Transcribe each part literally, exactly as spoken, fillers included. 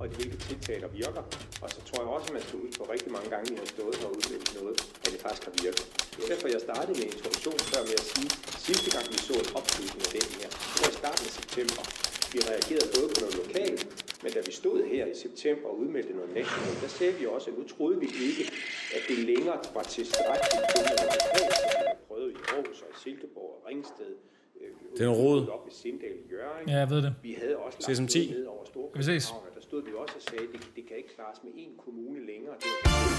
og hvilke tiltag, der virker. Og så tror jeg også, at man skal ud på rigtig mange gange, vi har stået og udmeldt noget, at det faktisk har virket. Det er derfor, jeg startede med introduktion før med at sige, sidste gang vi så en opslutning af den her, det var i starten af september. Vi reagerede både på noget lokalt, men da vi stod her i september og udmeldte noget nationalt, der sagde vi også, at nu troede vi ikke, at det længere var tilstrækkeligt, at vi har prøvet i Aarhus og i Silkeborg og Ringsted. Det er en rod. Op ved Sindal i Hjørring. Ja, jeg ved det. Vi havde også lagt noget ned over Storkøbenhavn, og der stod vi også og sagde, at det, det kan ikke klares med én kommune længere. Det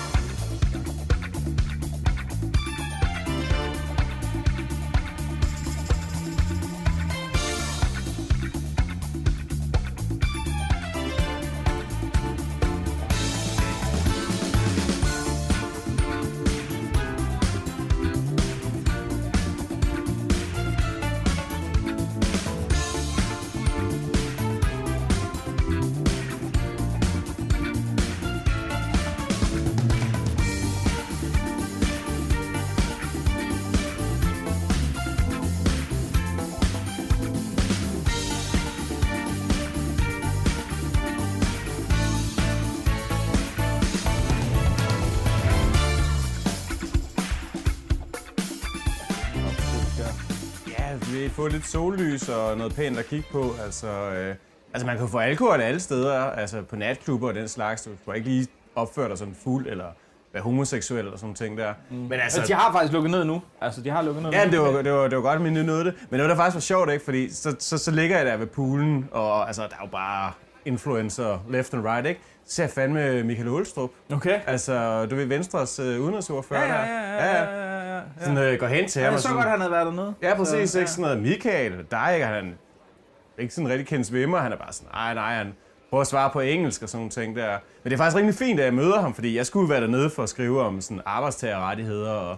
få lidt sollys og noget pænt at kigge på. Altså, øh, altså man kan få alkohol alle steder, altså på natklubber og den slags. Du kan ikke lige opføre dig sådan fuld eller være homoseksuel og sådan ting der. Mm. Men altså, de har faktisk lukket ned nu. Altså, de har lukket ned ja, nu. det var, det var, det var godt, at man nåede det. Men det var da faktisk var sjovt, ikke? Fordi så, så, så ligger jeg der ved poolen, og altså, der er jo bare influencer left and right, ikke? Så ser jeg fandme Michael Ålstrup. Okay. Altså, du ved, Venstres øh, udenrigsordfører ja, ja, ja, ja, ja, ja, ja. Sådan øh, går hen til ham. Ja, så godt, han havde været dernede. Ja, præcis. Så, ikke sådan noget. Michael, dig, ikke? Han er ikke sådan rigtig kendt svømmer. Han er bare sådan, nej, nej, han prøver at svare på engelsk og sådan nogle ting der. Men det er faktisk rigtig fint, at jeg møder ham, fordi jeg skulle være dernede for at skrive om sådan arbejdstagerrettigheder og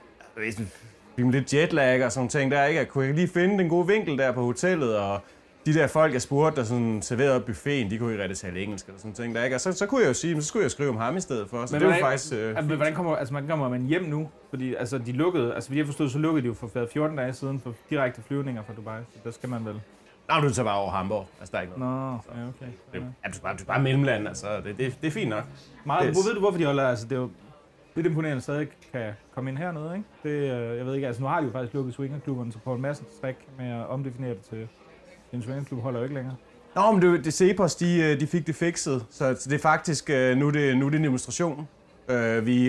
lidt jetlag og sådan nogle ting der, ikke? Jeg kunne ikke lige finde den gode vinkel der på hotellet, og de der folk, jeg spurgte, der sådan serverede op buffeten, de kunne ikke rigtig tale engelsk eller sådan ting der, ikke? Og så, så kunne jeg jo sige, så skulle jeg skrive om ham i stedet for. Så men det var faktisk øh, altså, hvordan kommer, altså, man kommer man hjem nu? Fordi altså, de lukkede, altså vi har forstået, så lukkede de jo for fjorten dage siden for direkte flyvninger fra Dubai, så der skal man vel. Nej, du tager bare over Hamburg. Altså, der er ikke noget. Nå, ja, okay. Det, ja, du er bare, du er bare mellemland, altså. Det, det, det er fint nok. Meget, hvor ved du, hvorfor de holder, altså, det er jo lidt imponerende, stadig kan komme ind hernede, ikke? Det, jeg ved ikke, altså nu har de jo faktisk lukket swingerklubberne, så Poul Madsen strik med at omdefinere det til en swingerklub holder jo ikke længere. Nå, men det, det Cepos, de, de fik det fikset, så det er faktisk, nu er det, nu er det en demonstration. Uh, vi, uh,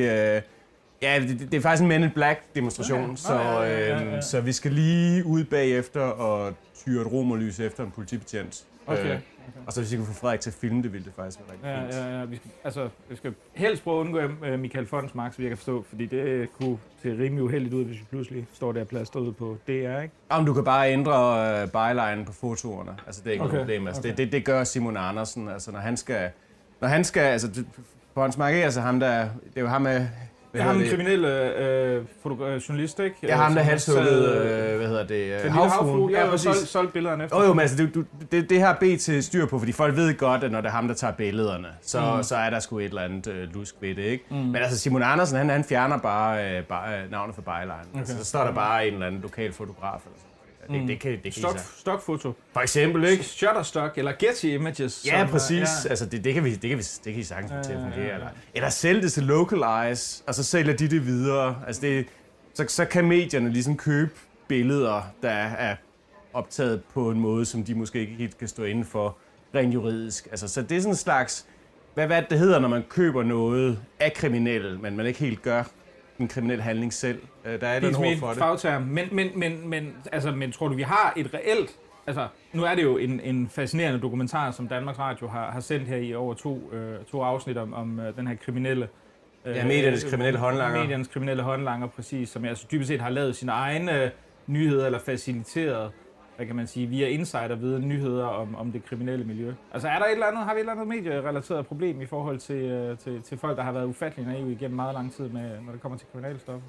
ja, det, det er faktisk en Men in Black demonstration, okay. så, ja, ja, ja, ja. Uh, så vi skal lige ud bagefter og tyre et romerlys efter en politibetjent. Okay. Uh, okay. Og så hvis vi kan få Frederik til at filme det, ville det faktisk være rigtig ja, fint. Ja, ja, vi skal, altså, vi skal helst prøve at undgå uh, Michael Fonsmark, så vi kan forstå, fordi det kunne se rimelig uheldigt ud, hvis vi pludselig står der plastret ud på D R, ikke? Om du kan bare ændre uh, byline på fotoerne, altså det er ikke okay. noget problem. Altså, okay. det, det, det gør Simon Andersen, altså når han skal, når han skal, altså Fonsmark er altså ham der, det er jo ham med. Det er ham en kriminel øh, journalist, ikke? Ja, ham der halshugget, øh, hvad hedder det, den havfrue. Ja, og solgt solg billederne efter. Jo, jo, men altså, det, det, det har B til styr på, fordi folk ved godt, at når det er ham, der tager billederne, så, mm. så er der sgu et eller andet øh, lusk ved det, ikke? Mm. Men altså, Simon Andersen, han, han fjerner bare, øh, bare navnet for byline. Okay. Altså, så står der bare en eller anden lokal fotograf eller sådan. Det, mm. det kan, det Stock, Stockfoto. For eksempel, ikke? Shutterstock eller Getty Images. Ja, som, præcis. Ja. Altså, det, det, kan vi, det, kan vi, det kan vi sagtens få til at fungere. Ja, ja, ja. Eller, eller sælge det til Localize, og så sælger de det videre. Altså, det, så, så kan medierne ligesom købe billeder, der er optaget på en måde, som de måske ikke helt kan stå inden for rent juridisk. Altså, så det er sådan en slags, hvad, hvad det hedder, når man køber noget af kriminelle, men man ikke helt gør en kriminel handling selv. Der er det en ord for det. Fagterm. Men, men, men, men, altså, men tror du, vi har et reelt... Altså, nu er det jo en, en fascinerende dokumentar, som Danmarks Radio har, har sendt her i over to, øh, to afsnit om, om øh, den her kriminelle... Øh, ja, mediernes kriminelle håndlanger. Mediernes kriminelle håndlanger, præcis. Som altså dybest set har lavet sine egne øh, nyheder, eller faciliteret, hvad kan man sige, via insider-viden nyheder om, om det kriminelle miljø. Altså, er der et eller andet, har vi et eller andet medierelateret problem i forhold til, øh, til, til folk, der har været ufattelig naive igennem meget lang tid, med, når det kommer til kriminelle stoffer?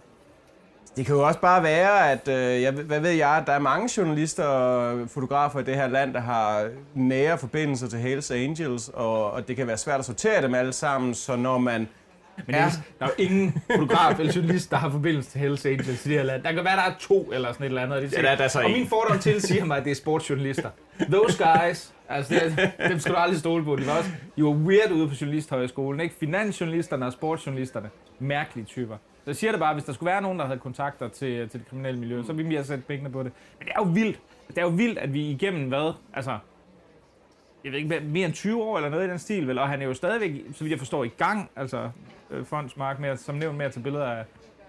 Det kan jo også bare være, at øh, jeg, hvad ved jeg, der er mange journalister og fotografer i det her land, der har nære forbindelser til Hells Angels, og, og det kan være svært at sortere dem alle sammen, så når man Men ja. Niels, der er jo ingen fotograf eller journalist, der har forbindelse til Hells Angels i det her land. Der kan være, der er to eller sådan et eller andet. Det ja, der, der er så og en. min fordom til siger mig, at det er sportsjournalister. Those guys, altså det, dem skal du aldrig stole på. De var også, de var weird ude på journalisthøjskolen, ikke? Finansjournalisterne og sportsjournalisterne. Mærkelige typer. Så jeg siger det bare, hvis der skulle være nogen, der havde kontakter til, til det kriminelle miljø, så ville vi have sat pengene på det. Men det er jo vildt. Det er jo vildt, at vi igennem hvad? Altså, jeg ved ikke, mere end tyve år eller noget i den stil, vel? Og han er jo stadigvæk, så vidt jeg forstår, i gang, altså Fondsmark, med, som nævnt med at tage billeder af,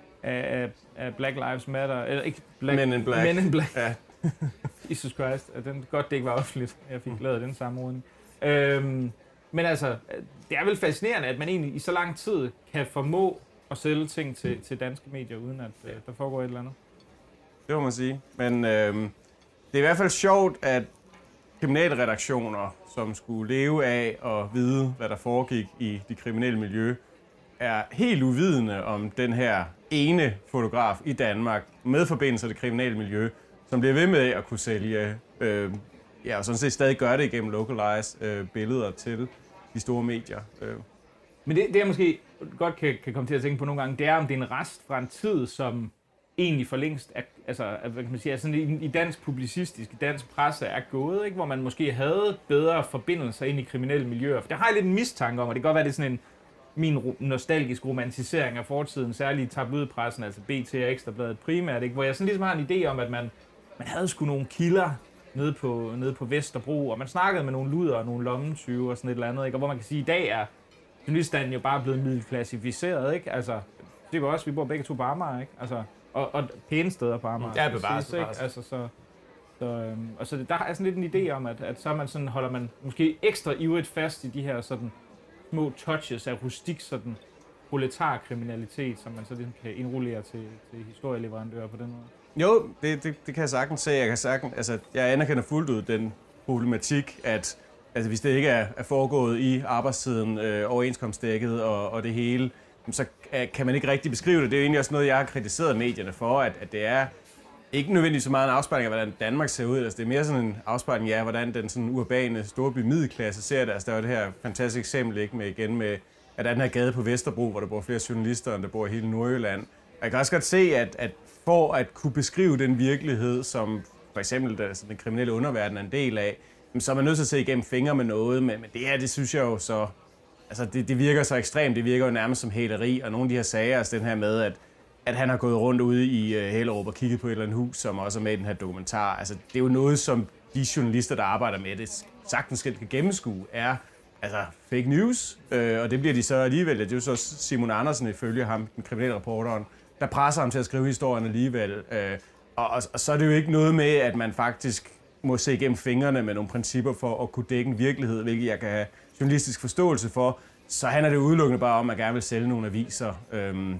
af, af Black Lives Matter, eller ikke Black, Men in Black. Men in Black. Ja. Jesus Christ, den, godt det ikke var offentligt, jeg fik lavet den sammenrodning. Øhm, men altså, det er vel fascinerende, at man egentlig i så lang tid kan formå at sælge ting til, til danske medier, uden at øh, der foregår et eller andet. Det må man sige. Men øh, det er i hvert fald sjovt, at kriminalredaktioner, som skulle leve af at vide, hvad der foregik i det kriminelle miljø, er helt uvidende om den her ene fotograf i Danmark med forbindelse til det kriminelle miljø, som bliver ved med at kunne sælge, øh, ja, og sådan set stadig gør det igennem localize øh, billeder til de store medier. Øh. Men det, det jeg måske godt kan, kan komme til at tænke på nogle gange, det er, om det er en rest fra en tid, som egentlig for længst er, altså, hvad kan man sige, altså, i, i dansk publicistisk, i dansk presse er gået, ikke? Hvor man måske havde bedre forbindelser ind i kriminelle miljøer. For der har jeg lidt en mistanke om, og det kan godt være, det er sådan en min nostalgisk romantisering af fortiden, særligt tabloidpressen, altså B T og Ekstrabladet primært, ikke? Hvor jeg sådan ligesom har en idé om, at man, man havde sgu nogle kilder nede på, nede på Vesterbro, og man snakkede med nogle luder og nogle lommetyve og sådan et eller andet, ikke? Og hvor man kan sige, at i dag er journaliststanden jo bare blevet middelklassificeret, ikke? Altså, det var også, vi bor begge to på Amager, ikke? Altså, og, og pæne steder på Amager. Ja, bevares, bevares. Altså, så, så, øhm, og så der er sådan lidt en idé om, at, at så man sådan, holder man måske ekstra ivrigt fast i de her sådan små touches af rustik, sådan proletarkriminalitet, som man så ligesom kan indrullere til, til historieleverandører på den måde. Jo, det, det, det kan jeg sagtens se. Jeg kan sagtens, altså, jeg anerkender fuldt ud den problematik, at altså, hvis det ikke er, er foregået i arbejdstiden, øh, overenskomstdækket og, og det hele, så kan man ikke rigtig beskrive det. Det er jo egentlig også noget, jeg har kritiseret medierne for, at, at det er ikke nødvendigvis så meget en afspejling af, hvordan Danmark ser ud. Altså, det er mere sådan en afspejling af, hvordan den sådan urbane storby middelklasse ser det. Altså, der var det her fantastiske eksempel ikke, med, igen med, at der er den her gade på Vesterbro, hvor der bor flere journalister, end der bor i hele Nordjylland. Og jeg kan også godt se, at, at for at kunne beskrive den virkelighed, som for eksempel der, den kriminelle underverden er en del af, så er man nødt til at se igennem fingre med noget. Men, men det her, det synes jeg jo så... Altså, det, det virker så ekstremt. Det virker jo nærmest som hæleri. Og nogle af de her sager, altså den her med, at at han har gået rundt ude i uh, Hellerup og kigget på et eller andet hus, som også er med i den her dokumentar. Altså, det er jo noget, som de journalister, der arbejder med det, sagtens skal gennemskue, er altså fake news. Uh, og det bliver de så alligevel. Det er jo så Simon Andersen, ifølge ham, den kriminelle reporteren, der presser ham til at skrive historien alligevel. Uh, og, og, og så er det jo ikke noget med, at man faktisk må se igennem fingrene med nogle principper for at kunne dække en virkelighed, hvilket jeg kan have journalistisk forståelse for. Så handler det udelukkende bare om, at man gerne vil sælge nogle aviser. Uh,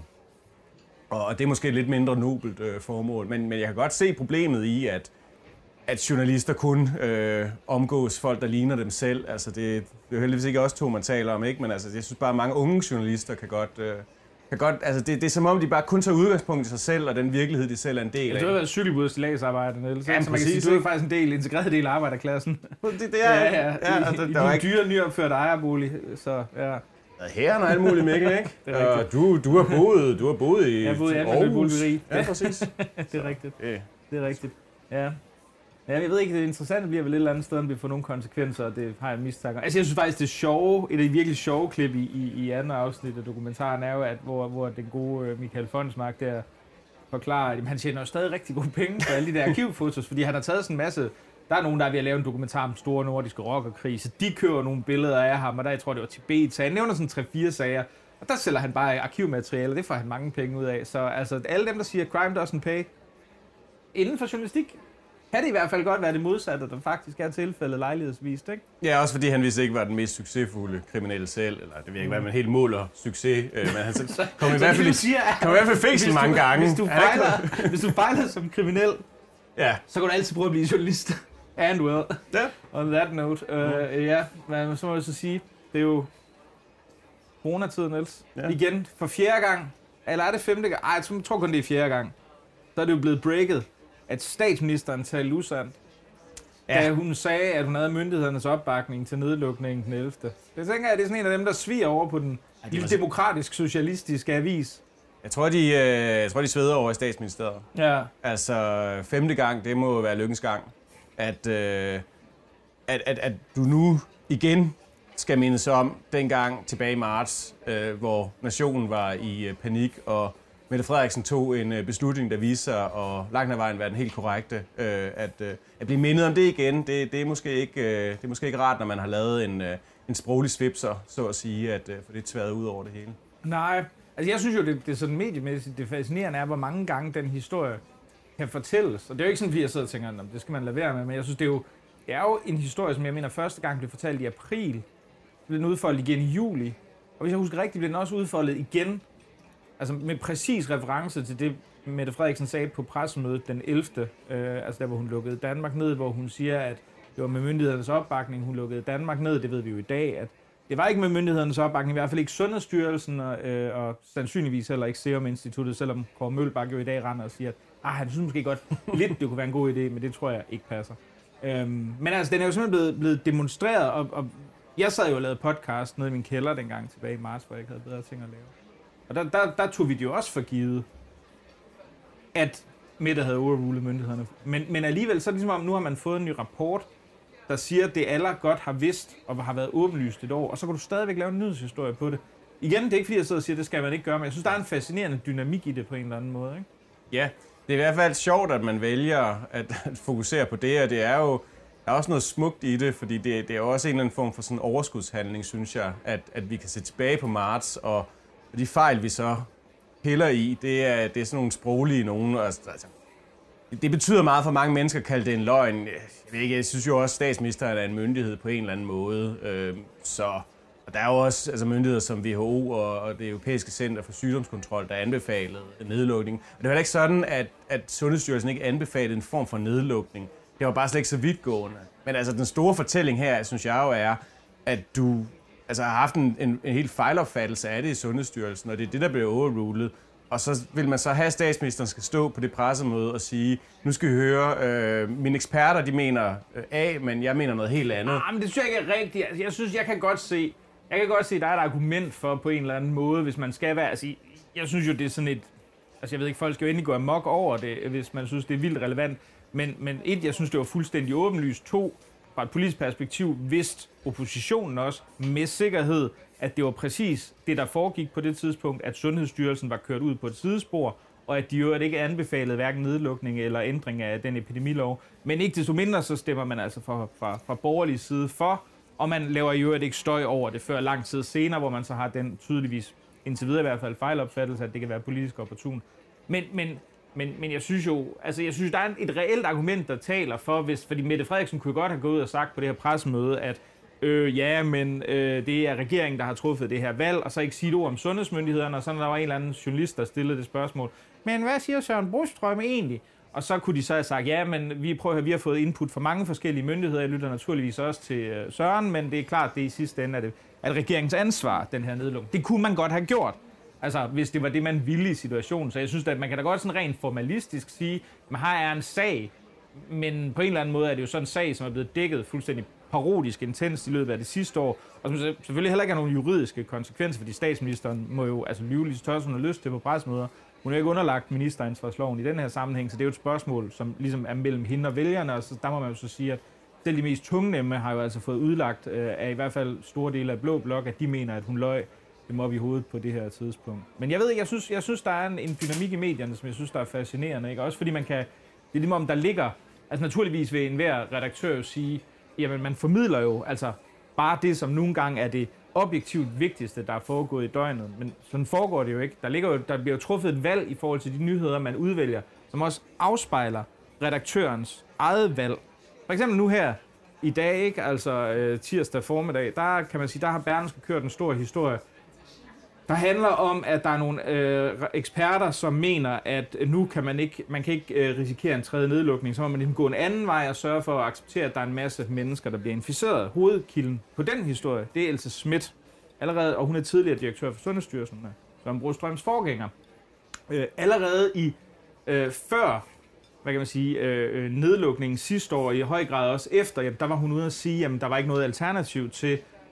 Og det er måske et lidt mindre nobelt øh, formål, men, men jeg kan godt se problemet i, at, at journalister kun øh, omgås folk, der ligner dem selv. Altså det, det er jo heldigvis ikke også to, man taler om, ikke? Men altså, jeg synes bare, at mange unge journalister kan godt... Øh, kan godt altså det, det er som om, de bare kun tager udgangspunkt i sig selv, og den virkelighed, de selv er en del af. Ja, det har været cykelbud til lagsarbejde, Niels. Ja, så man kan sige, du er faktisk en del, integreret del af arbejderklassen. Det, det er ja, ja. ja, I, der, i, der var i ikke... dyre, nyopført ejerbolig, så ja. Herren og alt muligt, Mikkel, ikke? Det er rigtigt. Du, du, har boet, du har boet i jeg har boet i Aarhus. Ja, præcis. Det er rigtigt. Yeah. Det er rigtigt. Ja. Ja, jeg ved ikke, det interessante bliver vel et eller andet sted, om det får nogle konsekvenser, og det har jeg mistanke. Altså, jeg synes faktisk, det sjove, et af de virkelig sjove klip i, i, i andet afsnit af dokumentaren er jo, at hvor, hvor den gode Michael Fondsmark der forklarer, at han tjener jo stadig rigtig gode penge på alle de der arkivfotos, fordi han har taget sådan en masse... Der er nogen, der er ved at lave en dokumentar om store nordiske rockerkrig, så de kører nogle billeder af ham, og der, jeg tror, det var Tibet, så han nævner sådan tre-fire sager, og der sælger han bare arkivmateriale, og det får han mange penge ud af. Så altså, alle dem, der siger, crime doesn't pay, inden for journalistik, kan det i hvert fald godt være det modsatte, der faktisk er tilfældet lejlighedsvist, ikke? Ja, også fordi han vist ikke var den mest succesfulde kriminelle selv, eller det ved ikke, hvad man helt måler succes, øh, men han så, kom i hvert fald i, kom i hvert fald fængsel mange gange. Hvis du fejler, hvis du fejler som kriminel, ja, så kan du altid prøve at blive journalist. And well. Ja. On that note. Uh, mm. Ja, men så må jeg så sige, det er jo coronatiden, Niels. Ja. Igen, for fjerde gang, eller er det femte gang? Ej, jeg tror kun det er fjerde gang. Så er det jo blevet breaket, at statsministeren talte usandt, ja. Da hun sagde, at hun havde myndighedernes opbakning til nedlukningen den ellevte Det tænker jeg, det er sådan en af dem, der sviger over på den Ja, de var demokratisk socialistisk avis. Jeg tror, de, øh, jeg tror, de sveder over i Statsministeriet. Ja. Altså, femte gang, det må være lykkens gang. At, øh, at, at, at du nu igen skal mindes om dengang tilbage i marts, øh, hvor nationen var i øh, panik, og Mette Frederiksen tog en øh, beslutning, der viste sig at langt ad vejen være den helt korrekte. Øh, at, øh, at blive mindet om det igen, det, det, er måske ikke, øh, det er måske ikke rart, når man har lavet en, øh, en sproglig svipser, så at sige, at øh, for det tværet ud over det hele. Nej, altså jeg synes jo, det, det er sådan mediemæssigt, det fascinerende er, hvor mange gange den historie kan fortælles. Og det er jo ikke sådan, at jeg sidder og tænker, det skal man lade være med, men jeg synes, det er jo, det er jo en historie, som jeg mener første gang blev fortalt i april, blev den udfoldet igen i juli, og hvis jeg husker rigtigt, blev den også udfoldet igen, altså med præcis reference til det, Mette Frederiksen sagde på pressemødet den ellevte Øh, altså der, hvor hun lukkede Danmark ned, hvor hun siger, at det var med myndighedernes opbakning, hun lukkede Danmark ned. Det ved vi jo i dag, at det var ikke med myndighedernes opbakning, i hvert fald ikke Sundhedsstyrelsen, og, øh, og sandsynligvis heller ikke Serum Instituttet, selvom Kåre Mølbak jo i dag render og siger, at ah, han synes måske godt lidt, det kunne være en god idé, men det tror jeg ikke passer. Øhm, men altså, den er jo simpelthen blevet, blevet demonstreret, og, og jeg sad jo og lavede podcast nede i min kælder dengang tilbage i marts, hvor jeg ikke havde bedre ting at lave. Og der, der, der tog vi det jo også for givet, at Mette havde overrulet myndighederne. Men, men alligevel, så er det ligesom om, nu har man fået en ny rapport, der siger, at det alle godt har vidst, og har været åbenlyst et år, og så kan du stadigvæk lave en nyhedshistorie på det. Igen, det er ikke fordi, jeg sidder og siger, at det skal man ikke gøre, men jeg synes, der er en fascinerende dynamik i det på en eller anden måde, ikke? Ja, det er i hvert fald sjovt, at man vælger at, at fokusere på det, og det er jo der er også noget smukt i det, fordi det, det er også en eller anden form for sådan overskudshandling, synes jeg, at, at vi kan se tilbage på marts, og de fejl, vi så piller i, det er, det er sådan nogle sproglige nogen. Altså, det betyder meget for mange mennesker at kalde det en løgn. Jeg, ved ikke, jeg synes jo også, at statsministeren er en myndighed på en eller anden måde. Øh, så, og der er jo også altså, myndigheder som W H O og, og det Europæiske Center for Sygdomskontrol, der anbefalede nedlukning. Og det var heller ikke sådan, at, at Sundhedsstyrelsen ikke anbefalede en form for nedlukning. Det var bare slet ikke så vidtgående. Men altså, den store fortælling her, synes jeg jo er, at du altså, har haft en, en, en helt fejlopfattelse af det i Sundhedsstyrelsen, og det er det, der bliver overrulet. Og så vil man så have, at statsministeren skal stå på det pressemøde og sige, nu skal vi høre, øh, mine eksperter, de mener øh, A, men jeg mener noget helt andet. Ah, men det synes jeg ikke er rigtigt. Altså, jeg synes, jeg kan godt se, jeg kan godt se, at der er et argument for på en eller anden måde, hvis man skal være, altså, jeg synes jo, det er sådan et, altså jeg ved ikke, folk skal jo endelig gå amok over det, hvis man synes, det er vildt relevant, men, men et, jeg synes, det var fuldstændig åbenlyst, to, fra et politisk perspektiv, vidste oppositionen også med sikkerhed, at det var præcis det, der foregik på det tidspunkt, at Sundhedsstyrelsen var kørt ud på et sidespor, og at de jo ikke anbefalede hverken nedlukning eller ændring af den epidemilov. Men ikke desto mindre, så stemmer man altså fra, fra, fra borgerlig side for, og man laver jo ikke støj over det før lang tid senere, hvor man så har den tydeligvis, indtil videre i hvert fald, fejlopfattelse, at det kan være politisk opportun. Men, men, men, men jeg synes jo, altså jeg synes, der er et reelt argument, der taler for, hvis, fordi Mette Frederiksen kunne godt have gået ud og sagt på det her pressemøde, at Øh, ja, men øh, det er regeringen, der har truffet det her valg, og så ikke sige et ord om sundhedsmyndighederne, og så der var en eller anden journalist, der stillede det spørgsmål. Men hvad siger Søren Brostrøm egentlig? Og så kunne de så have sagt, ja, men vi prøver at vi har fået input fra mange forskellige myndigheder. Jeg lytter naturligvis også til øh, Søren, men det er klart, det i sidste ende er det at regeringens ansvar, den her nedlukning. Det kunne man godt have gjort, altså hvis det var det, man ville i situationen. Så jeg synes, at man kan da godt sådan rent formalistisk sige, at her er en sag, men på en eller anden måde er det jo sådan en sag, som er blevet dækket fuldstændig parodisk intens i løbet af det sidste år, og som selvfølgelig heller ikke har nogen juridiske konsekvenser, fordi statsministeren må jo altså lyve lige så tør, som hun har lyst til på pressemøder. Hun er jo ikke underlagt ministeransvarsloven i den her sammenhæng, så det er jo et spørgsmål, som ligesom er mellem hende og vælgerne, og så der må man jo så sige, at selv de mest tungnemme har jo altså fået udlagt øh, af i hvert fald store dele af Blå Blok, at de mener, at hun løj dem op i hovedet på det her tidspunkt. Men jeg ved ikke, jeg synes, jeg synes der er en, en dynamik i medierne, som jeg synes, der er fascinerende, ikke? Også fordi man kan, det er ligesom om, der ligger, altså naturligvis vil enhver redaktør jo sige, jamen man formidler jo altså bare det, som nogle gange er det objektivt vigtigste, der er foregået i døgnet. Men sådan foregår det jo ikke. Der, ligger jo, der bliver jo truffet et valg i forhold til de nyheder, man udvælger, som også afspejler redaktørens eget valg. For eksempel nu her i dag, ikke? Altså øh, tirsdag formiddag, der kan man sige, der har Berlingske kørt en stor historie, der handler om, at der er nogle øh, eksperter, som mener, at nu kan man ikke, man kan ikke øh, risikere en tredje nedlukning, så må man ligesom gå en anden vej og sørge for at acceptere, at der er en masse mennesker, der bliver inficeret. Hovedkilden på den historie, det er Else Schmidt, allerede, og hun er tidligere direktør for Sundhedsstyrelsen, som Brostrøms forgænger. Øh, allerede i øh, før, hvad kan man sige, øh, nedlukningen sidste år, i høj grad også efter, jamen, der var hun ude at sige, at der var ikke noget alternativ til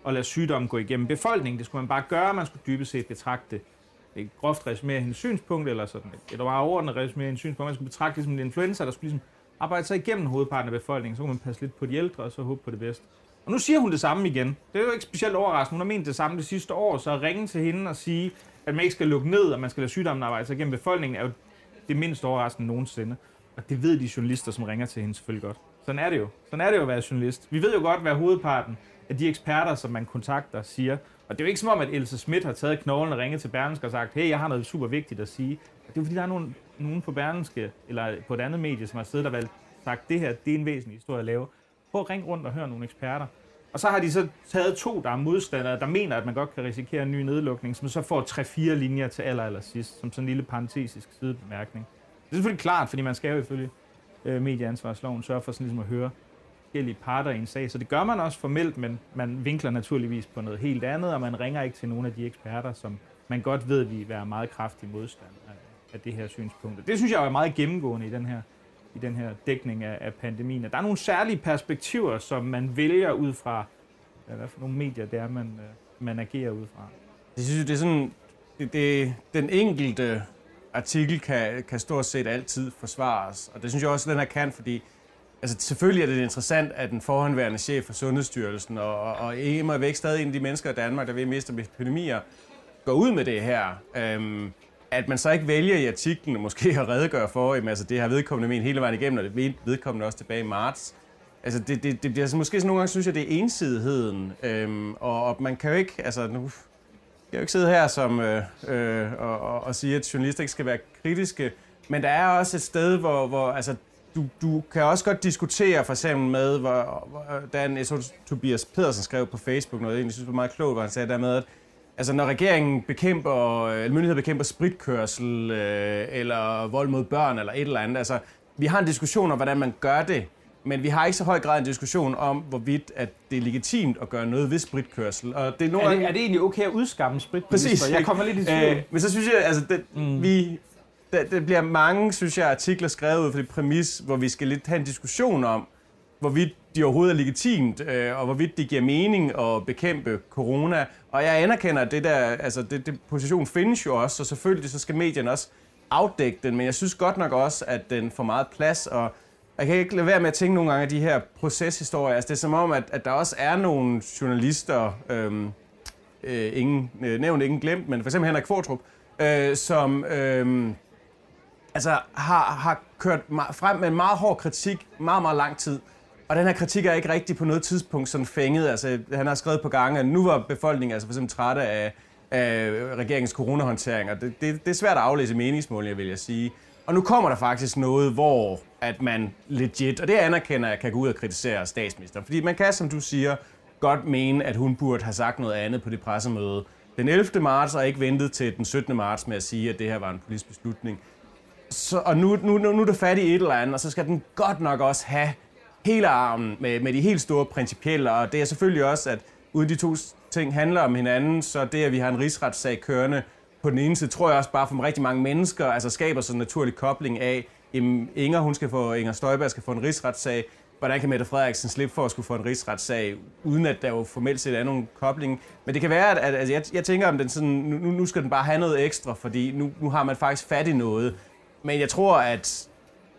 at lade sygdommen gå igennem befolkningen. Det skulle man bare gøre, man skulle dybest set betragte det. Det er groft resumere hendes synspunkt, eller sådan et, eller bare overordnet resumere hendes synspunkt. Man skulle betragte det som en influenza, der skulle ligesom arbejde sig igennem hovedparten af befolkningen. Så kunne man passe lidt på de ældre, og så håbe på det bedste. Og nu siger hun det samme igen. Det er jo ikke specielt overraskende. Hun har ment det samme det sidste år, så at ringe til hende og sige, at man ikke skal lukke ned, og man skal lade sygdommen arbejde sig igennem befolkningen, er jo det mindst overraskende nogensinde. Og det ved de journalister, som ringer til hende selvfølgelig godt. Sådan er det jo. Sådan er det jo at være journalist. Vi ved jo godt, hvad hovedparten af de eksperter, som man kontakter, siger. Og det er jo ikke som om, at Else Schmidt har taget knoglen og ringet til Berlingske og sagt, hey, jeg har noget super vigtigt at sige. Det er jo fordi, der er nogen, nogen på Berlingske, eller på et andet medie, som har siddet og valgt, sagt, det her, det er en væsentlig historie at lave. Prøv at ringe rundt og høre nogle eksperter. Og så har de så taget to, der er modstandere, der mener, at man godt kan risikere en ny nedlukning, som så får tre-fire linjer til aller, aller sidst, som sådan en lille parentesisk sidebemærkning. Det er selvfølgelig klart, fordi man skal jo ifølge øh, medieansvarsloven sørge for sådan ligesom at høre forskellige parter i en sag. Så det gør man også formelt, men man vinkler naturligvis på noget helt andet, og man ringer ikke til nogle af de eksperter, som man godt ved vil være meget kraftig modstand af, af det her synspunkt. Det synes jeg er meget gennemgående i den her, i den her dækning af, af pandemien. Der er nogle særlige perspektiver, som man vælger ud fra, hvad for nogle medier det er, man, øh, man agerer ud fra. Jeg synes, det er sådan, det, det, den enkelte artikel kan, kan stort set altid forsvares, og det synes jeg også, den her kan, fordi altså, selvfølgelig er det interessant, at den forhåndværende chef for Sundhedsstyrelsen, og, og, og immer væk stadig en af de mennesker i Danmark, der vil miste epidemier, går ud med det her. Øhm, at man så ikke vælger i artiklen måske at redegøre for, jamen, altså, det har vedkommende men hele vejen igennem, og det ved vedkommende også tilbage i marts. Altså, det, det, det bliver altså, måske sådan nogle gange, synes jeg, det er ensidigheden, øhm, og, og man kan jo ikke, altså nu... Jeg kan jo ikke sidde her som, øh, øh, og, og, og sige, at journalister ikke skal være kritiske, men der er også et sted, hvor, hvor altså, du, du kan også godt diskutere for eksempel med, hvor, hvor der er en Tobias Pedersen skrev på Facebook noget, jeg egentlig synes var meget klogt, hvor han sagde dermed, at altså, når regeringen bekæmper, eller myndigheder bekæmper spritkørsel, øh, eller vold mod børn, eller et eller andet, altså, vi har en diskussion om, hvordan man gør det, men vi har ikke så høj grad en diskussion om, hvorvidt at det er legitimt at gøre noget ved spritkørsel. Og det er, nogle er, det, gange... er det egentlig okay at udskamme spritbilister? Præcis. Jeg kommer lidt i tvivl. Øh, men så synes jeg, altså, det, mm. vi, det, det bliver mange, synes jeg, artikler skrevet ud for det præmis, hvor vi skal lidt have en diskussion om, hvorvidt de overhovedet er legitimt, øh, og hvorvidt det giver mening at bekæmpe corona. Og jeg anerkender, at det der, altså, det, det position findes jo også, og selvfølgelig så skal medierne også afdække den, men jeg synes godt nok også, at den får meget plads, og jeg kan ikke lade være med at tænke nogle gange af de her proceshistorier. Altså, det er som om, at, at der også er nogle journalister, øhm, øh, ingen øh, nævnt, ingen glemt, men for eksempel Henrik Qvortrup, øh, som øh, altså, har, har kørt frem med en meget hård kritik meget, meget lang tid. Og den her kritik er ikke rigtig på noget tidspunkt sådan fænget. Altså, han har skrevet på gange, at nu var befolkningen altså for eksempel trætte af, af regeringens coronahåndtering. Og det, det, det er svært at aflæse meningsmålinger, vil jeg sige. Og nu kommer der faktisk noget, hvor at man legit, og det anerkender jeg, kan gå ud og kritisere statsministeren. Fordi man kan, som du siger, godt mene, at hun burde have sagt noget andet på det pressemøde den ellevte marts, og ikke ventet til den syttende marts med at sige, at det her var en politisk beslutning. Så, og nu, nu, nu er der fat i et eller andet, og så skal den godt nok også have hele armen med, med de helt store principielle, og det er selvfølgelig også, at uden de to ting handler om hinanden, så det, at vi har en rigsretssag kørende på den ene side, tror jeg også bare for rigtig mange mennesker, altså skaber sådan en naturlig kobling af, Inger, hun skal få, Inger Støjberg skal få en rigsretssag. Hvordan kan Mette Frederiksen slippe for at skulle få en rigsretssag, uden at der jo formelt set er nogen kobling? Men det kan være, at, at altså jeg, jeg tænker, om den sådan, nu, nu skal den bare have noget ekstra, fordi nu, nu har man faktisk fat i noget. Men jeg tror, at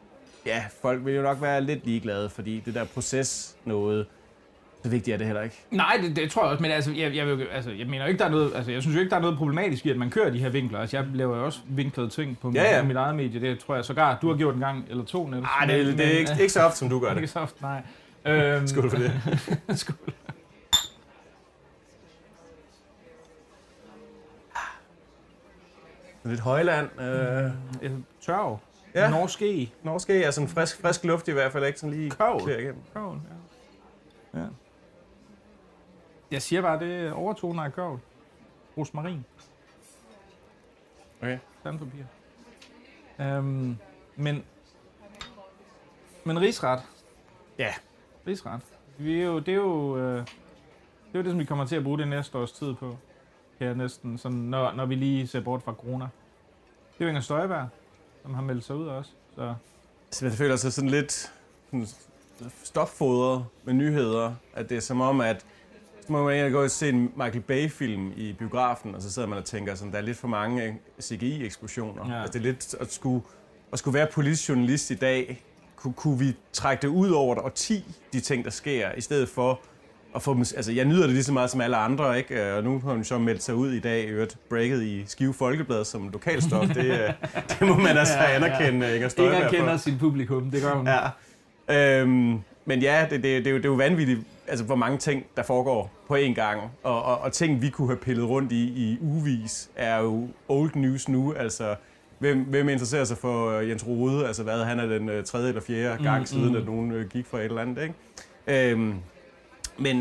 ja, folk vil jo nok være lidt ligeglade, fordi det der proces noget, så vigtigt er det heller ikke. Nej, det, det tror jeg også, men altså, jeg, jeg, vil, altså, jeg mener ikke, der er noget, altså, jeg synes jo ikke, der er noget problematisk i, at man kører de her vinkler. Altså, jeg laver jo også vinklede ting på, ja, ja. mit eget medie, det tror jeg sågar, du har gjort en gang eller to, Niels. Nej, det, det, det er ikke, ikke så ofte, som du gør det. Ikke så ofte, nej. Øhm, Skål for det. Skål. Lidt højland. Øh... Tørv. Ja. Norske. Norske, altså en frisk, frisk luft i hvert fald, ikke sådan lige klar igennem. Kål, ja. Ja. Jeg siger bare, det er overtoner af kål. Rosmarin. Okay. Sandpapir. Øhm, men, men rigsret. Ja. Rigsret. Vi er jo, det er jo, øh, det er jo det, som vi kommer til at bruge det næste års tid på. Her næsten, sådan, når, når vi lige ser bort fra corona. Det er jo Inger Støjberg, som har meldt sig ud også. Så. Så jeg føler sig sådan lidt sådan stoffodret med nyheder. At det er som om, at må man egentlig gå og se en Michael Bay-film i biografen, og så sidder man og tænker, sådan, der er lidt for mange C G I-eksplosioner. Ja. Altså, det er lidt at skulle, at skulle være politisk journalist i dag, kunne, kunne vi trække det ud over et årti, de ting, der sker, i stedet for at få dem... Altså, jeg nyder det lige så meget som alle andre, ikke? Og nu har man så meldt sig ud i dag, øvrigt breaket i Skive Folkeblad som lokalstof. Det, det må man altså ja, anerkende, ja. Inger Støjberg for. Inger kender sit publikum, det gør hun. Ja. Øhm, men ja, det, det, det, det, er jo, det er jo vanvittigt, altså, hvor mange ting, der foregår på én gang. Og, og, og ting, vi kunne have pillet rundt i i ugevis, er jo old news nu. Altså, hvem, hvem interesserer sig for Jens Rohde? Altså, hvad han er den uh, tredje eller fjerde gang mm, siden, mm. at nogen uh, gik for et eller andet, ikke? Øhm, men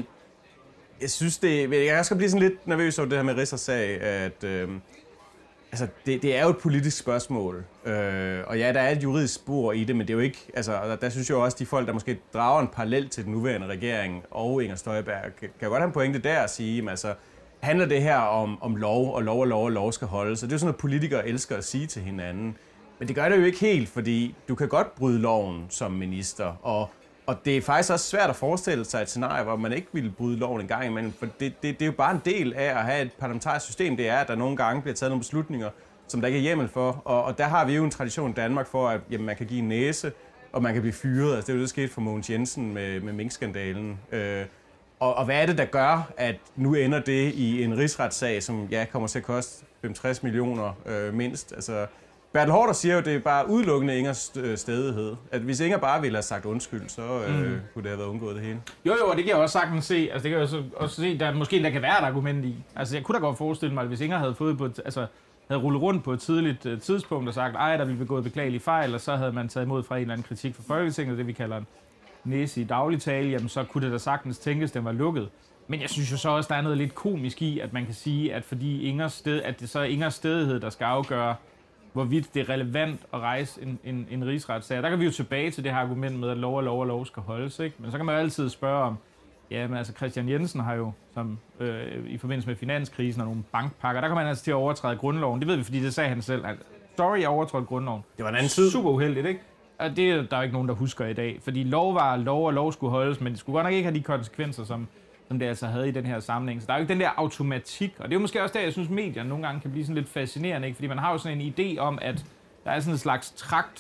jeg synes, det... Jeg skal blive sådan lidt nervøs over det her med Rigsretssag, at... Øhm, altså, det, det er jo et politisk spørgsmål, øh, og ja, der er et juridisk spor i det, men det er jo ikke, altså, der, der synes jeg også, at de folk, der måske drager en parallel til den nuværende regering og Inger Støjberg, kan, kan godt have en pointe der at sige, jamen, altså, handler det her om, om lov, og lov og lov og lov skal holdes, og det er jo sådan noget, politikere elsker at sige til hinanden, men det gør det jo ikke helt, fordi du kan godt bryde loven som minister, og Og det er faktisk også svært at forestille sig et scenarie, hvor man ikke ville bryde loven en gang imellem, for det, det, det er jo bare en del af at have et parlamentarisk system, det er, at der nogle gange bliver taget nogle beslutninger, som der ikke er hjemmel for, og, og der har vi jo en tradition i Danmark for, at jamen, man kan give en næse, og man kan blive fyret. Altså, det er jo det, der skete for Mogens Jensen med, med minkskandalen. Øh, og, og hvad er det, der gør, at nu ender det i en rigsretssag, som ja, kommer til at koste femogtres millioner øh, mindst? Altså, Bertel Haarder siger jo, at det er bare udelukkende Ingers stædighed. At hvis Inger bare ville have sagt undskyld, så øh, mm. kunne det have været undgået det hele. Jo, jo, og det kan jeg også sagtens se. Altså, det kan jeg også, også se, der måske der kan være et argument i. Altså, jeg kunne da godt forestille mig, at hvis Inger havde fået på et, altså, havde rullet rundt på et tidligt uh, tidspunkt og sagt, ej, der ville begået beklagelige fejl, og så havde man taget imod fra en eller anden kritik fra Folketinget, det vi kalder en næse i dagligtale, jamen så kunne det da sagtens tænkes, at den var lukket. Men jeg synes jo så også, der er noget lidt komisk i, at man kan sige, at fordi Ingers sted, at det så er Ingers stædighed, der skal afgøre, hvorvidt det er relevant at rejse en, en, en rigsretssag. Der kan vi jo tilbage til det her argument med, at lov og lov og lov skal holdes, ikke? Men så kan man jo altid spørge om, ja, men altså Christian Jensen har jo, som øh, i forbindelse med finanskrisen og nogle bankpakker, der kan man altså til at overtræde grundloven. Det ved vi, fordi det sagde han selv. Sorry, jeg overtrådte grundloven. Det var en anden tid. Super uheldigt, ikke? Og det er der jo ikke nogen, der husker i dag. Fordi lov var lov, og lov skulle holdes, men det skulle godt nok ikke have de konsekvenser, som, som det altså havde i den her sammenhæng. Så der er jo ikke den der automatik. Og det er jo måske også der, jeg synes, medierne nogle gange kan blive sådan lidt fascinerende, ikke? Fordi man har jo sådan en idé om, at der er sådan en slags trakt,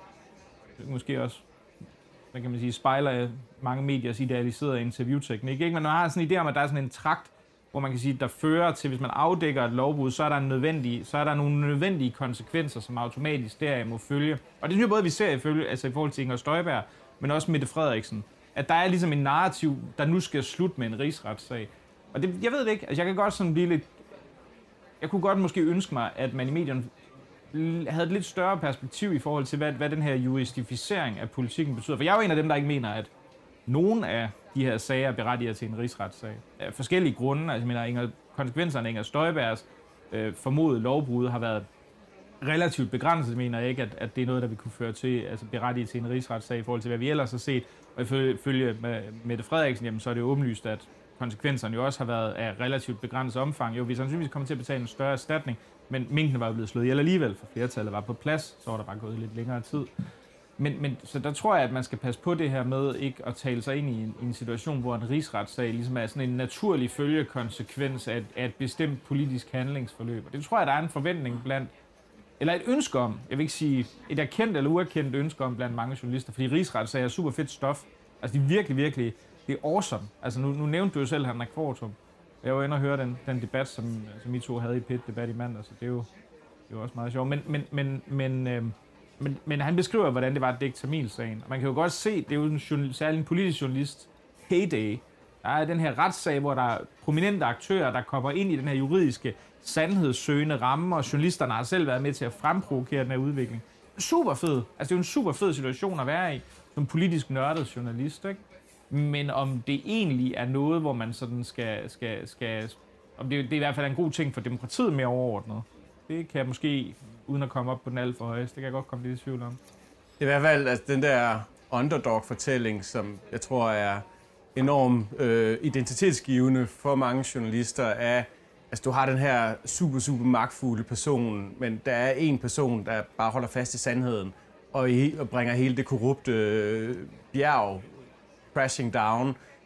måske også, hvad kan man sige, spejler mange mediers idealiserede interviewteknik, ikke? Men man har sådan en idé om, at der er sådan en trakt, hvor man kan sige, der fører til, hvis man afdækker et lovbrud, så er der, en nødvendig, så er der nogle nødvendige konsekvenser, som automatisk deraf må følge. Og det synes jeg både, vi ser i, følge, altså i forhold til Inger Støjberg, men også Mette Frederiksen, at der er ligesom en narrativ, der nu skal slutte med en rigsretssag. Og det, jeg ved det ikke, altså jeg kan godt sådan blive lidt, jeg kunne godt måske ønske mig, at man i medierne havde et lidt større perspektiv i forhold til, hvad, hvad den her juristificering af politikken betyder. For jeg er jo en af dem, der ikke mener, at nogen af de her sager berettiger til en rigsretssag. Af forskellige grunde, altså jeg mener, Inger, konsekvenserne af Inger Støjbergs øh, formodede lovbrud har været relativt begrænset, mener jeg ikke, at, at det er noget, der vil kunne føre til, altså berettige til en rigsretssag i forhold til, hvad vi ellers har set. Og ifølge Mette Frederiksen, jamen, så er det åbenlyst, at konsekvenserne jo også har været af relativt begrænset omfang. Jo, vi sandsynligvis kommer til at betale en større erstatning, men minkene var jo blevet slået ihjel alligevel, for flertallet var på plads, så var der bare gået lidt længere tid. Men, men så der tror jeg, at man skal passe på det her med ikke at tale sig ind i en, i en situation, hvor en rigsretssag ligesom er sådan en naturlig følgekonsekvens af et, af et bestemt politisk handlingsforløb. Og det tror jeg, der er en forventning blandt, eller et ønske om, jeg vil ikke sige et erkendt eller uerkendt ønske om blandt mange journalister, fordi rigsretssager er super fedt stof. Altså de er virkelig, virkelig, det er awesome. Altså nu, nu nævnte du jo selv Henrik Kvartrup. Jeg var inde og høre den, den debat, som, som I to havde i P et-debat i mandag, så det er jo, det er jo også meget sjovt. Men, men, men, men øh, Men, men han beskriver, hvordan det var at dække Tamilsagen. Og man kan jo godt se, det er jo en journal, særlig en politisk journalist heyday. Der er den her retssag, hvor der er prominente aktører, der kommer ind i den her juridiske, sandhedssøgende ramme, og journalisterne har selv været med til at fremprovokere den her udvikling. Super fed. Altså det er jo en super fed situation at være i, som politisk nørdet journalist, ikke? Men om det egentlig er noget, hvor man sådan skal... skal, skal om det, det er i hvert fald en god ting for demokratiet mere overordnet. Det kan jeg måske, uden at komme op på den alt for højeste, det kan jeg godt komme lidt i tvivl om. Det er i hvert fald altså, den der underdog-fortælling, som jeg tror er enormt øh, identitetsgivende for mange journalister, af, altså du har den her super, super magtfulde person, men der er en person, der bare holder fast i sandheden, og, i, og bringer hele det korrupte øh, bjerg crashing down.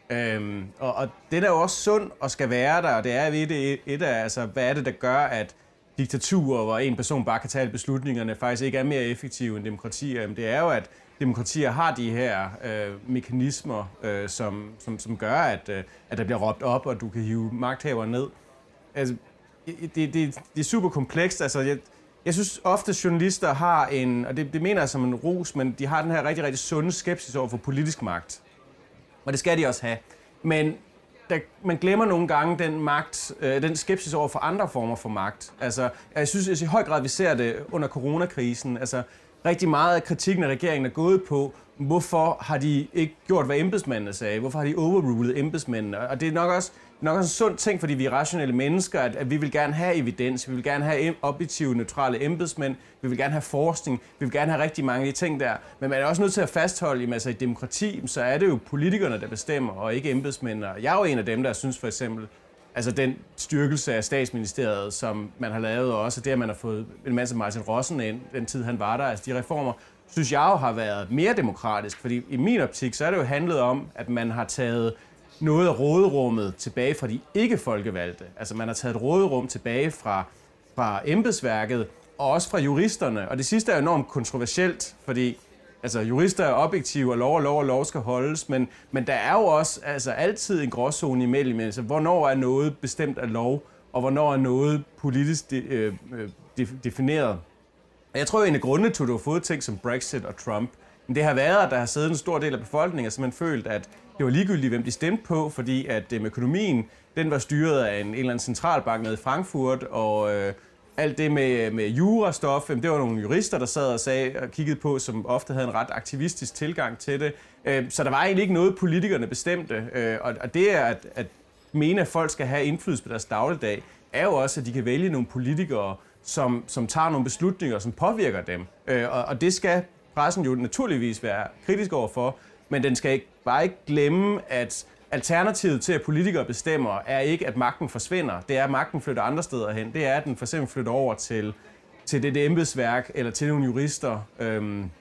Øhm, og, og det er jo også sund og skal være der, og det er et, et af, altså, hvad er det, der gør, at diktaturer, hvor en person bare kan tage beslutningerne, faktisk ikke er mere effektive end demokratier. Det er jo, at demokratier har de her øh, mekanismer, øh, som, som, som gør, at, øh, at der bliver råbt op, og du kan hive magthaver ned. Altså, det, det, det er super komplekst. Altså, jeg, jeg synes ofte, at journalister har en, og det, det mener jeg som en ros, men de har den her rigtig, rigtig sunde skepsis over for politisk magt. Og det skal de også have. Men der, man glemmer nogle gange den magt, øh, den skepsis over for andre former for magt. Altså, jeg synes at i høj grad, vi ser det under coronakrisen. Altså, rigtig meget af kritikken af regeringen er gået på, hvorfor har de ikke gjort, hvad embedsmændene sagde? Hvorfor har de overrulet embedsmændene? Og det er nok også, nok også en sund ting, fordi vi er rationelle mennesker, at, at vi vil gerne have evidens, vi vil gerne have objektive, neutrale embedsmænd, vi vil gerne have forskning, vi vil gerne have rigtig mange af de ting der. Men man er også nødt til at fastholde, at altså, i demokrati, så er det jo politikerne, der bestemmer, og ikke embedsmændene. Jeg er jo en af dem, der synes for eksempel, altså den styrkelse af statsministeriet, som man har lavet, og også det, at man har fået en masse Martin Rossen ind, den tid han var der, altså de reformer, synes jeg jo har været mere demokratisk, fordi i min optik, så er det jo handlet om, at man har taget noget af råderummet tilbage fra de ikke-folkevalgte. Altså man har taget et råderum tilbage fra, fra embedsværket, og også fra juristerne. Og det sidste er jo enormt kontroversielt, fordi altså, jurister er objektive, og lov og lov og lov skal holdes, men, men der er jo også altså, altid en gråzone imellem. Altså, hvornår er noget bestemt af lov, og hvornår er noget politisk de, øh, de, defineret. Jeg tror jo, en af grundene til, at du har fået ting som Brexit og Trump, men det har været, at der har siddet en stor del af befolkningen, som man følt, at det var ligegyldigt, hvem de stemte på, fordi at øh, økonomien, den var styret af en, en eller anden centralbank nede i Frankfurt, og øh, alt det med, med jurastof, det var nogle jurister, der sad og sagde og kiggede på, som ofte havde en ret aktivistisk tilgang til det. Så der var egentlig ikke noget, politikerne bestemte. Og det er, at, at mene, at folk skal have indflydelse på deres dagligdag, er jo også, at de kan vælge nogle politikere, som, som tager nogle beslutninger, som påvirker dem. Og, og det skal pressen jo naturligvis være kritisk overfor, men den skal ikke, bare ikke glemme, at alternativet til, at politikere bestemmer, er ikke, at magten forsvinder. Det er, at magten flytter andre steder hen. Det er, at den for eksempel flytter over til, til det, det embedsværk, eller til nogle jurister. Øhm,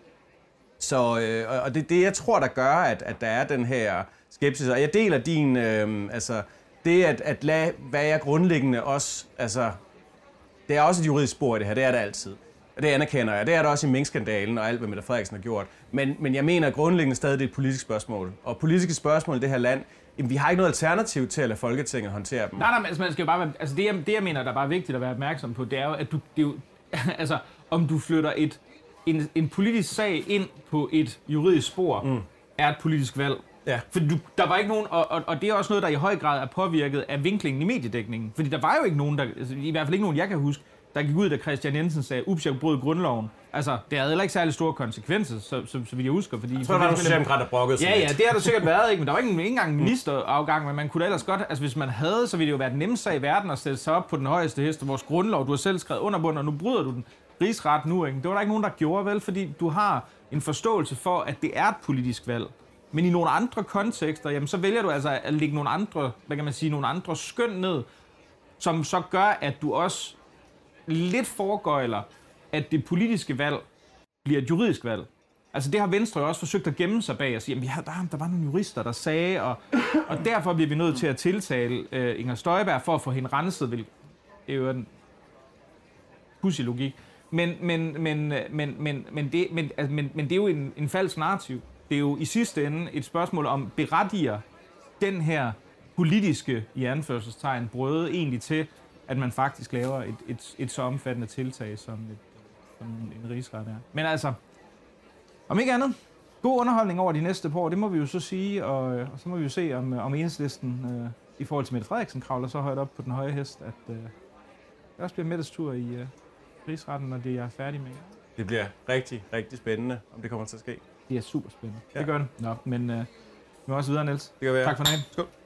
så, øh, og det er det, jeg tror, der gør, at, at der er den her skepsis. Og jeg deler din, øh, altså, det at, at lade, hvad jeg grundlæggende også, altså, det er også et juridisk spor i det her, det er det altid. Og det anerkender jeg. Det er der også i Mink-skandalen og alt, hvad Mette Frederiksen har gjort. Men, men jeg mener grundlæggende stadig, det er et politisk spørgsmål. Og politiske spørgsmål i det her land, jamen, vi har ikke noget alternativ til at lade Folketinget håndtere dem. Nej, nej, men altså, man skal jo bare være, altså det, jeg, det, jeg mener, der er bare vigtigt at være opmærksom på, det er jo, at du, det er jo, altså, om du flytter et, en, en politisk sag ind på et juridisk spor, mm. er et politisk valg. Ja. For du, der var ikke nogen, og, og, og det er også noget, der i høj grad er påvirket af vinklingen i mediedækningen. Fordi der var jo ikke nogen, der, altså, i hvert fald ikke nogen, jeg kan huske, der gik ud, da Christian Jensen sagde, ups, jeg brød grundloven. Altså, det havde heller ikke særlig store konsekvenser, så, så, så vidt jeg husker. Fordi jeg tror, der var nogle socialdemokrater, der brokkede sig. Ja, ja, det har der sikkert været, ikke? Men der var ikke, ikke engang en ministerafgang, men man kunne ellers godt, altså hvis man havde, så ville det jo være den nemmeste sag i verden at sætte sig op på den højeste hest af vores grundlov. Du har selv skrevet underbund, og nu bryder du den. Rigsret nu, ikke? Det var der ikke nogen, der gjorde, vel? Fordi du har en forståelse for, at det er et politisk valg. Men i nogle andre kontekster, jamen, så vælger du altså at lægge nogle andre, hvad kan man sige, nogle andre skøn ned, som så gør, at du også lidt foregøjler, at det politiske valg bliver et juridisk valg. Altså det har Venstre jo også forsøgt at gemme sig bag og sige, at ja, der, der var nogle jurister, der sagde, og, og derfor bliver vi nødt til at tiltale uh, Inger Støjberg for at få hende renset. Det er jo en pudsig logik. Men, men, men, men, men, men, det, men, altså, men, men det er jo en, en falsk narrativ. Det er jo i sidste ende et spørgsmål om, berettiger den her politiske, i anførselstegn, brøde egentlig til, at man faktisk laver et, et, et så omfattende tiltag, som, et, som en rigsret er. Men altså, om ikke andet, god underholdning over de næste par år, det må vi jo så sige, og, og så må vi jo se, om, om Enhedslisten øh, i forhold til Mette Frederiksen kravler så højt op på den høje hest, at øh, det også bliver Mettes tur i øh, rigsretten, når det er færdig med. Det bliver rigtig, rigtig spændende, om det kommer til at ske. Det er super spændende. Ja. Det gør det. Nå, men øh, vi må også videre, Niels. Det gør vi. Tak for dagen. Skål.